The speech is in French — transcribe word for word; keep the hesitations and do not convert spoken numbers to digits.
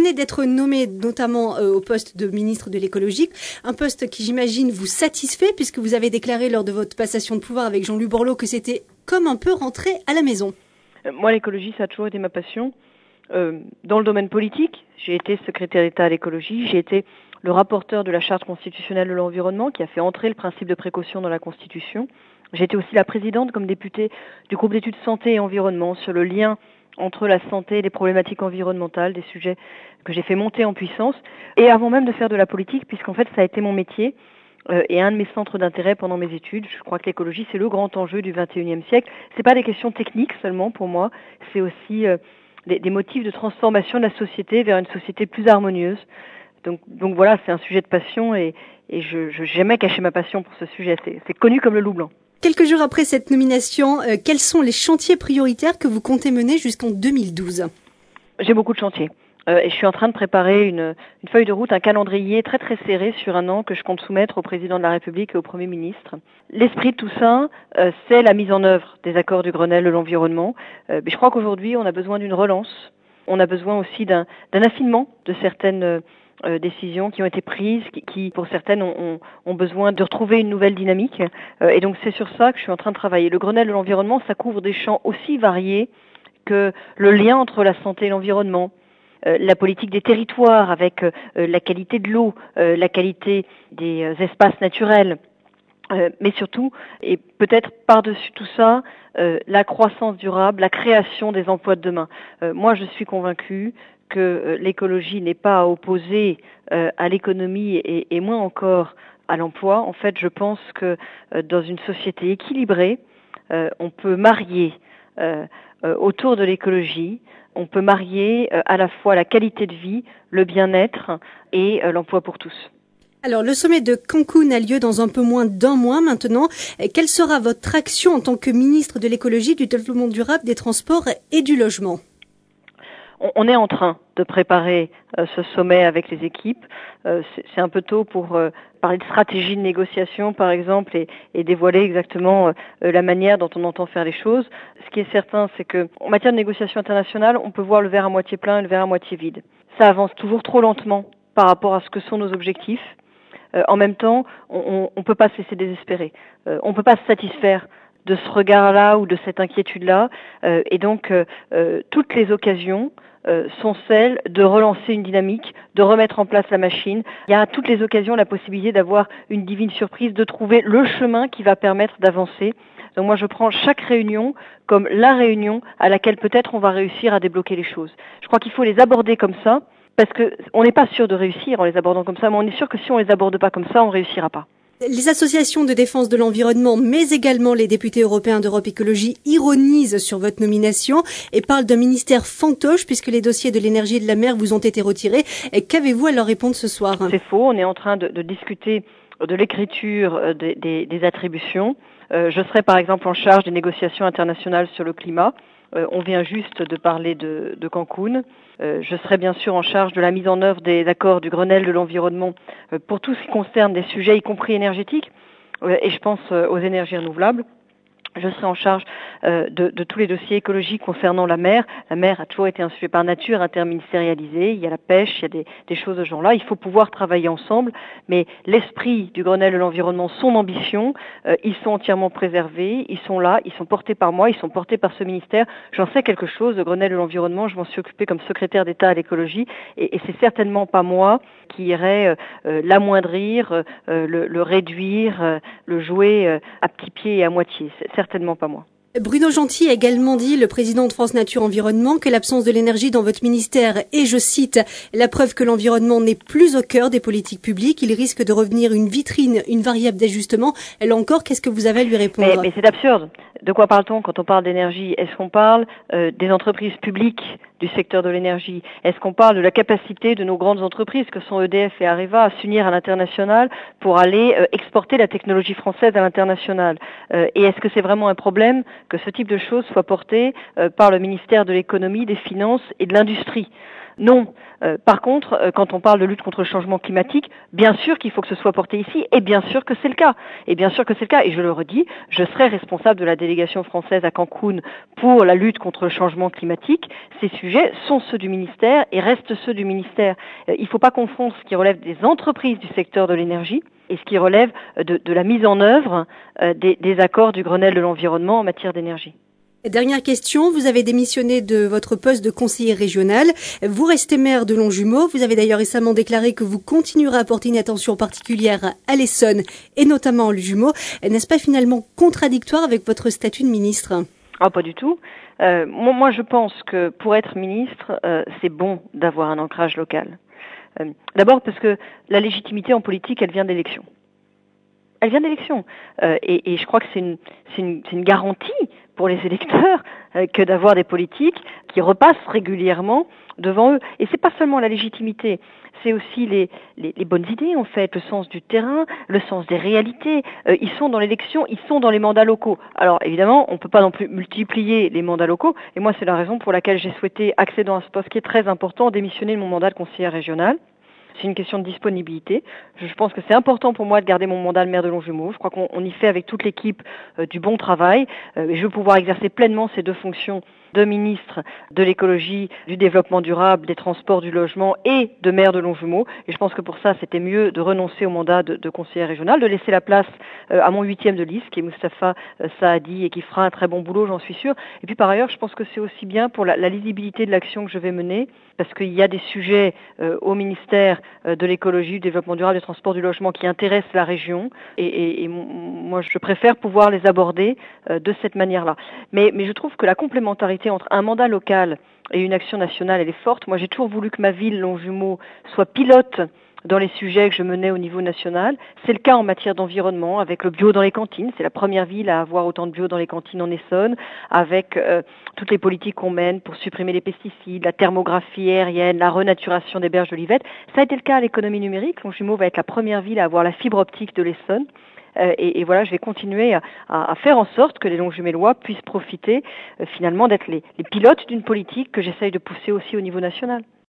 venez d'être nommé notamment euh, au poste de ministre de l'écologie, un poste qui j'imagine vous satisfait puisque vous avez déclaré lors de votre passation de pouvoir avec Jean-Louis Borloo que c'était comme un peu rentré à la maison. Moi, l'écologie, ça a toujours été ma passion. Euh, dans le domaine politique, j'ai été secrétaire d'État à l'écologie, j'ai été le rapporteur de la Charte constitutionnelle de l'environnement qui a fait entrer le principe de précaution dans la Constitution. J'ai été aussi la présidente comme députée du groupe d'études santé et environnement sur le lien entre la santé et les problématiques environnementales, des sujets que j'ai fait monter en puissance. Et avant même de faire de la politique, puisqu'en fait ça a été mon métier euh, et un de mes centres d'intérêt pendant mes études. Je crois que l'écologie, c'est le grand enjeu du vingt et unième siècle. C'est pas des questions techniques seulement pour moi, c'est aussi euh, des, des motifs de transformation de la société vers une société plus harmonieuse. Donc, donc voilà, c'est un sujet de passion et, et je n'ai jamais caché ma passion pour ce sujet. C'est, c'est connu comme le loup blanc. Quelques jours après cette nomination, euh, quels sont les chantiers prioritaires que vous comptez mener jusqu'en deux mille douze ? J'ai beaucoup de chantiers. Euh, et je suis en train de préparer une, une feuille de route, un calendrier très très serré sur un an que je compte soumettre au président de la République et au Premier ministre. L'esprit de tout ça, euh, c'est la mise en œuvre des accords du Grenelle de l'environnement. Euh, mais je crois qu'aujourd'hui, on a besoin d'une relance. On a besoin aussi d'un, d'un affinement de certaines euh, décisions qui ont été prises, qui, qui pour certaines, ont, ont, ont besoin de retrouver une nouvelle dynamique. Euh, et donc, c'est sur ça que je suis en train de travailler. Le Grenelle de l'environnement, ça couvre des champs aussi variés que le lien entre la santé et l'environnement, euh, la politique des territoires avec euh, la qualité de l'eau, euh, la qualité des euh, espaces naturels, euh, mais surtout, et peut-être par-dessus tout ça, euh, la croissance durable, la création des emplois de demain. Euh, moi, je suis convaincue que euh, l'écologie n'est pas à opposer euh, à l'économie et, et moins encore à l'emploi. En fait, je pense que euh, dans une société équilibrée, euh, on peut marier euh, euh, autour de l'écologie, on peut marier euh, à la fois la qualité de vie, le bien-être et euh, l'emploi pour tous. Alors, le sommet de Cancun a lieu dans un peu moins d'un mois maintenant. Quelle sera votre action en tant que ministre de l'écologie, du développement durable, des transports et du logement ? On est en train de préparer euh, ce sommet avec les équipes. Euh, c'est, c'est un peu tôt pour euh, parler de stratégie de négociation, par exemple, et, et dévoiler exactement euh, la manière dont on entend faire les choses. Ce qui est certain, c'est que en matière de négociation internationale, on peut voir le verre à moitié plein et le verre à moitié vide. Ça avance toujours trop lentement par rapport à ce que sont nos objectifs. Euh, en même temps, on ne peut pas se laisser désespérer. Euh, on ne peut pas se satisfaire de ce regard-là ou de cette inquiétude-là. Euh, et donc, euh, euh, toutes les occasions euh, sont celles de relancer une dynamique, de remettre en place la machine. Il y a à toutes les occasions la possibilité d'avoir une divine surprise, de trouver le chemin qui va permettre d'avancer. Donc moi, je prends chaque réunion comme la réunion à laquelle peut-être on va réussir à débloquer les choses. Je crois qu'il faut les aborder comme ça, parce qu'on n'est pas sûr de réussir en les abordant comme ça, mais on est sûr que si on les aborde pas comme ça, on réussira pas. Les associations de défense de l'environnement, mais également les députés européens d'Europe Écologie, ironisent sur votre nomination et parlent d'un ministère fantoche puisque les dossiers de l'énergie et de la mer vous ont été retirés. Et qu'avez-vous à leur répondre ce soir ? C'est faux. On est en train de, de discuter de l'écriture des, des, des attributions. Euh, je serai par exemple en charge des négociations internationales sur le climat. Euh, on vient juste de parler de, de Cancun. Euh, je serai bien sûr en charge de la mise en œuvre des accords du Grenelle de l'environnement euh, pour tout ce qui concerne des sujets, y compris énergétiques, euh, et je pense euh, aux énergies renouvelables. Je serai en charge euh, de, de tous les dossiers écologiques concernant la mer. La mer a toujours été un sujet par nature interministérialisé. Il y a la pêche, il y a des, des choses de ce genre-là. Il faut pouvoir travailler ensemble. Mais l'esprit du Grenelle de l'environnement, son ambition, euh, ils sont entièrement préservés. Ils sont là, ils sont portés par moi, ils sont portés par ce ministère. J'en sais quelque chose. Le Grenelle de l'environnement, je m'en suis occupée comme secrétaire d'État à l'écologie. Et, et c'est certainement pas moi qui irait euh, l'amoindrir, euh, le, le réduire, euh, le jouer euh, à petits pieds et à moitié. C'est certainement pas moi. Bruno Gentil a également dit, le président de France Nature Environnement, que l'absence de l'énergie dans votre ministère est, je cite, la preuve que l'environnement n'est plus au cœur des politiques publiques. Il risque de revenir une vitrine, une variable d'ajustement. Et là encore, qu'est-ce que vous avez à lui répondre ? Mais, mais c'est absurde. De quoi parle-t-on quand on parle d'énergie ? Est-ce qu'on parle euh, des entreprises publiques du secteur de l'énergie ? Est-ce qu'on parle de la capacité de nos grandes entreprises que sont E D F et Areva à s'unir à l'international pour aller euh, exporter la technologie française à l'international ? euh, Et est-ce que c'est vraiment un problème que ce type de choses soit porté euh, par le ministère de l'économie, des finances et de l'industrie ? Non. Euh, par contre, euh, quand on parle de lutte contre le changement climatique, bien sûr qu'il faut que ce soit porté ici, et bien sûr que c'est le cas. Et bien sûr que c'est le cas, et je le redis, je serai responsable de la délégation française à Cancun pour la lutte contre le changement climatique. Ces sujets sont ceux du ministère et restent ceux du ministère. Euh, il ne faut pas confondre ce qui relève des entreprises du secteur de l'énergie et ce qui relève de, de la mise en œuvre euh, des, des accords du Grenelle de l'environnement en matière d'énergie. Dernière question, vous avez démissionné de votre poste de conseiller régional. Vous restez maire de Longjumeau. Vous avez d'ailleurs récemment déclaré que vous continuerez à porter une attention particulière à l'Essonne et notamment au jumeau. N'est-ce pas finalement contradictoire avec votre statut de ministre ? Ah, pas du tout. Euh, moi, moi, je pense que pour être ministre, euh, c'est bon d'avoir un ancrage local. Euh, d'abord parce que la légitimité en politique, elle vient d'élections. Elle vient d'élections. Euh, et, et je crois que c'est une, c'est une, c'est une garantie pour les électeurs euh, que d'avoir des politiques qui repassent régulièrement devant eux. Et c'est pas seulement la légitimité, c'est aussi les, les, les bonnes idées, en fait, le sens du terrain, le sens des réalités. Euh, ils sont dans l'élection, ils sont dans les mandats locaux. Alors évidemment, on ne peut pas non plus multiplier les mandats locaux. Et moi, c'est la raison pour laquelle j'ai souhaité accéder à ce poste qui est très important, démissionner de mon mandat de conseillère régionale. C'est une question de disponibilité. Je pense que c'est important pour moi de garder mon mandat de maire de Longjumeau. Je crois qu'on on y fait avec toute l'équipe euh, du bon travail. Euh, et je veux pouvoir exercer pleinement ces deux fonctions de ministre de l'écologie, du développement durable, des transports, du logement et de maire de Longjumeau. Et je pense que pour ça, c'était mieux de renoncer au mandat de, de conseillère régionale, de laisser la place euh, à mon huitième de liste, qui est Moustapha euh, Saadi et qui fera un très bon boulot, j'en suis sûre. Et puis par ailleurs, je pense que c'est aussi bien pour la, la lisibilité de l'action que je vais mener, parce qu'il y a des sujets euh, au ministère euh, de l'écologie, du développement durable, des transports, du logement qui intéressent la région. Et, et, et moi, je préfère pouvoir les aborder euh, de cette manière-là. Mais, mais je trouve que la complémentarité entre un mandat local et une action nationale, elle est forte. Moi, j'ai toujours voulu que ma ville, Longjumeau, soit pilote dans les sujets que je menais au niveau national. C'est le cas en matière d'environnement, avec le bio dans les cantines. C'est la première ville à avoir autant de bio dans les cantines en Essonne, avec euh, toutes les politiques qu'on mène pour supprimer les pesticides, la thermographie aérienne, la renaturation des berges d'Olivette. Ça a été le cas à l'économie numérique. Longjumeau va être la première ville à avoir la fibre optique de l'Essonne. Euh, et, et voilà, je vais continuer à, à, à faire en sorte que les Longjumellois puissent profiter euh, finalement d'être les, les pilotes d'une politique que j'essaye de pousser aussi au niveau national.